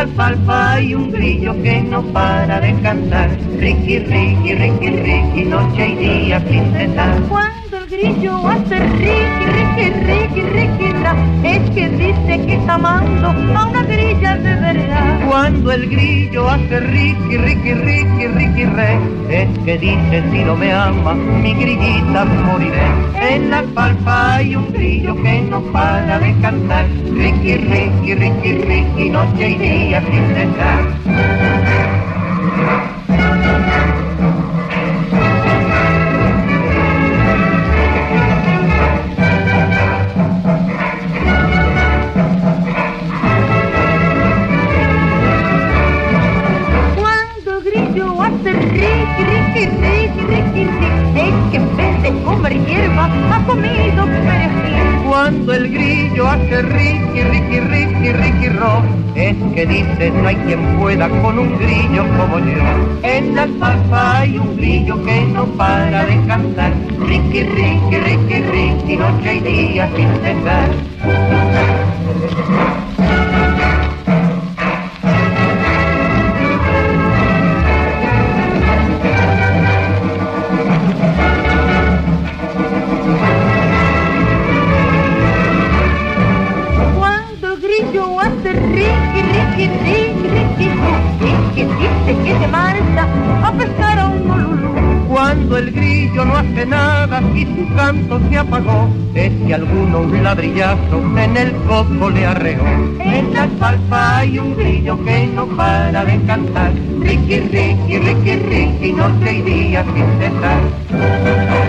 alfalfa hay un grillo que no para de cantar. Riqui, riqui, riqui, riqui, noche y día sin cesar. Cuando el grillo hace riqui, riqui, riqui, riqui, ra, es que dice que está amando a una grilla de verdad. Cuando el grillo hace riqui, riqui, riqui, riqui, re, es que dice si no me ama, mi grillita moriré. En la alfalfa hay un grillo que no para de cantar. Riqui, riqui, riqui, riqui, noche y día sin cesar. Riqui, riqui, riqui, riqui, es que en vez de comer hierba ha comido perejil. Cuando el grillo hace riqui, riqui, riqui, riqui, ro, es que dice no hay quien pueda con un grillo como yo. En la alfalfa hay un grillo que no para de cantar. Riqui, riqui, riqui, riqui, noche y día sin cesar. Riqui, riqui, riqui, riqui, es que dice que se marcha a pescar a un molulú. Cuando el grillo no hace nada y su canto se apagó, es que alguno un ladrillazo en el coco le arreó. En la alfalfa hay un grillo que no para de cantar. Riqui, riqui, riqui, riqui, noche y día sin cesar.